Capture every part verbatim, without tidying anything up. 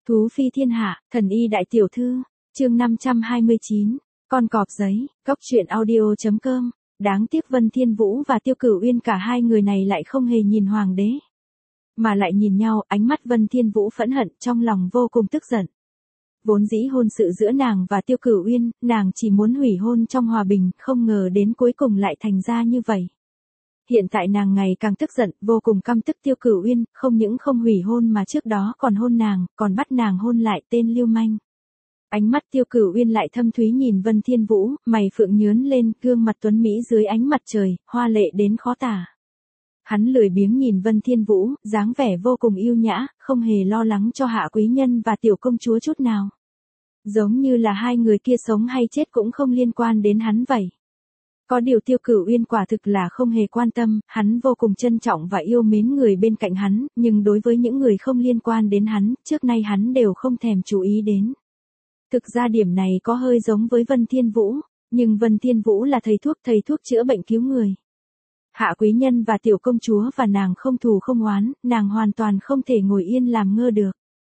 Thú phi thiên hạ, thần y đại tiểu thư, chương năm trăm hai mươi chín, con cọp giấy, cóc truyện audio.com, đáng tiếc Vân Thiên Vũ và Tiêu Cửu Uyên cả hai người này lại không hề nhìn hoàng đế, mà lại nhìn nhau, ánh mắt Vân Thiên Vũ phẫn hận, trong lòng vô cùng tức giận. Vốn dĩ hôn sự giữa nàng và Tiêu Cửu Uyên, nàng chỉ muốn hủy hôn trong hòa bình, không ngờ đến cuối cùng lại thành ra như vậy. Hiện tại nàng ngày càng tức giận, vô cùng căm tức Tiêu Cửu Uyên, không những không hủy hôn mà trước đó còn hôn nàng, còn bắt nàng hôn lại tên lưu manh. Ánh mắt Tiêu Cửu Uyên lại thâm thúy nhìn Vân Thiên Vũ, mày phượng nhướn lên, gương mặt tuấn mỹ dưới ánh mặt trời, hoa lệ đến khó tả. Hắn lười biếng nhìn Vân Thiên Vũ, dáng vẻ vô cùng yêu nhã, không hề lo lắng cho hạ quý nhân và tiểu công chúa chút nào. Giống như là hai người kia sống hay chết cũng không liên quan đến hắn vậy. Có điều Tiêu Cửu Uyên quả thực là không hề quan tâm, hắn vô cùng trân trọng và yêu mến người bên cạnh hắn, nhưng đối với những người không liên quan đến hắn, trước nay hắn đều không thèm chú ý đến. Thực ra điểm này có hơi giống với Vân Thiên Vũ, nhưng Vân Thiên Vũ là thầy thuốc, thầy thuốc chữa bệnh cứu người. Hạ quý nhân và tiểu công chúa và nàng không thù không oán, nàng hoàn toàn không thể ngồi yên làm ngơ được.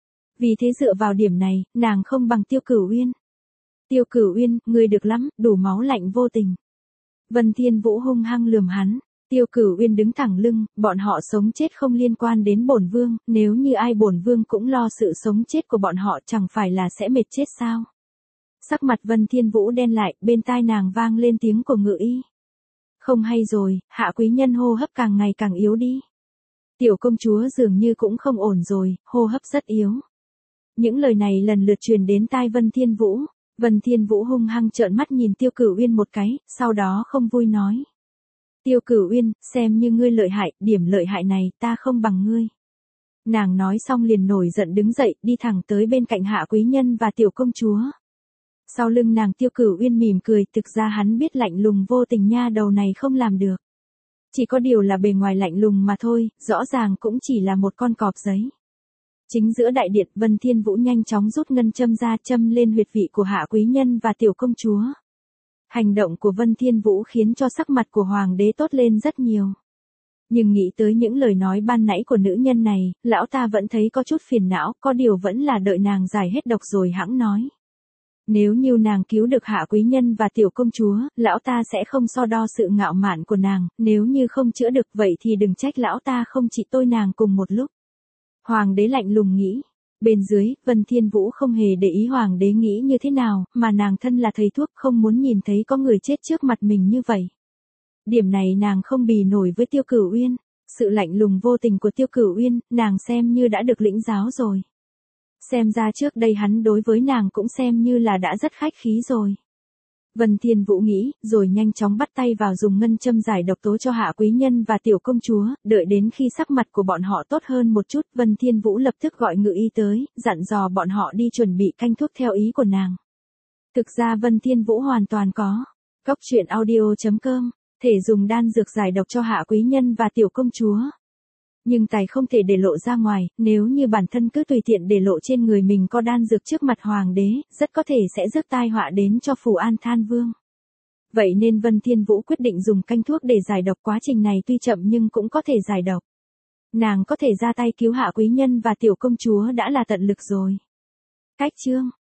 Vì thế dựa vào điểm này, nàng không bằng Tiêu Cửu Uyên. Tiêu Cửu Uyên, ngươi được lắm, đủ máu lạnh vô tình. Vân Thiên Vũ hung hăng lườm hắn. Tiêu Cửu Uyên đứng thẳng lưng, bọn họ sống chết không liên quan đến bổn vương, nếu như ai bổn vương cũng lo sự sống chết của bọn họ chẳng phải là sẽ mệt chết sao. Sắc mặt Vân Thiên Vũ đen lại, bên tai nàng vang lên tiếng của Ngự Y. Không hay rồi, hạ quý nhân hô hấp càng ngày càng yếu đi. Tiểu công chúa dường như cũng không ổn rồi, hô hấp rất yếu. Những lời này lần lượt truyền đến tai Vân Thiên Vũ. Vân Thiên Vũ hung hăng trợn mắt nhìn Tiêu Cửu Uyên một cái, sau đó không vui nói. Tiêu Cửu Uyên, xem như ngươi lợi hại, điểm lợi hại này ta không bằng ngươi. Nàng nói xong liền nổi giận đứng dậy, đi thẳng tới bên cạnh hạ quý nhân và tiểu công chúa. Sau lưng nàng Tiêu Cửu Uyên mỉm cười, thực ra hắn biết lạnh lùng vô tình nha đầu này không làm được. Chỉ có điều là bề ngoài lạnh lùng mà thôi, rõ ràng cũng chỉ là một con cọp giấy. Chính giữa đại điện, Vân Thiên Vũ nhanh chóng rút ngân châm ra, châm lên huyệt vị của hạ quý nhân và tiểu công chúa. Hành động của Vân Thiên Vũ khiến cho sắc mặt của hoàng đế tốt lên rất nhiều. Nhưng nghĩ tới những lời nói ban nãy của nữ nhân này, lão ta vẫn thấy có chút phiền não, có điều vẫn là đợi nàng giải hết độc rồi hãng nói. Nếu như nàng cứu được hạ quý nhân và tiểu công chúa, lão ta sẽ không so đo sự ngạo mạn của nàng, nếu như không chữa được vậy thì đừng trách lão ta không chỉ tôi nàng cùng một lúc. Hoàng đế lạnh lùng nghĩ. Bên dưới, Vân Thiên Vũ không hề để ý hoàng đế nghĩ như thế nào, mà nàng thân là thầy thuốc không muốn nhìn thấy có người chết trước mặt mình như vậy. Điểm này nàng không bì nổi với Tiêu Cửu Uyên. Sự lạnh lùng vô tình của Tiêu Cửu Uyên, nàng xem như đã được lĩnh giáo rồi. Xem ra trước đây hắn đối với nàng cũng xem như là đã rất khách khí rồi. Vân Thiên Vũ nghĩ, rồi nhanh chóng bắt tay vào dùng ngân châm giải độc tố cho hạ quý nhân và tiểu công chúa, đợi đến khi sắc mặt của bọn họ tốt hơn một chút, Vân Thiên Vũ lập tức gọi Ngự Y tới, dặn dò bọn họ đi chuẩn bị canh thuốc theo ý của nàng. Thực ra Vân Thiên Vũ hoàn toàn có. Cóc truyện audio.com, thể dùng đan dược giải độc cho hạ quý nhân và tiểu công chúa. Nhưng tài không thể để lộ ra ngoài, nếu như bản thân cứ tùy tiện để lộ trên người mình có đan dược trước mặt hoàng đế, rất có thể sẽ rước tai họa đến cho Phù An Than Vương. Vậy nên Vân Thiên Vũ quyết định dùng canh thuốc để giải độc, quá trình này tuy chậm nhưng cũng có thể giải độc. Nàng có thể ra tay cứu hạ quý nhân và tiểu công chúa đã là tận lực rồi. Cách chương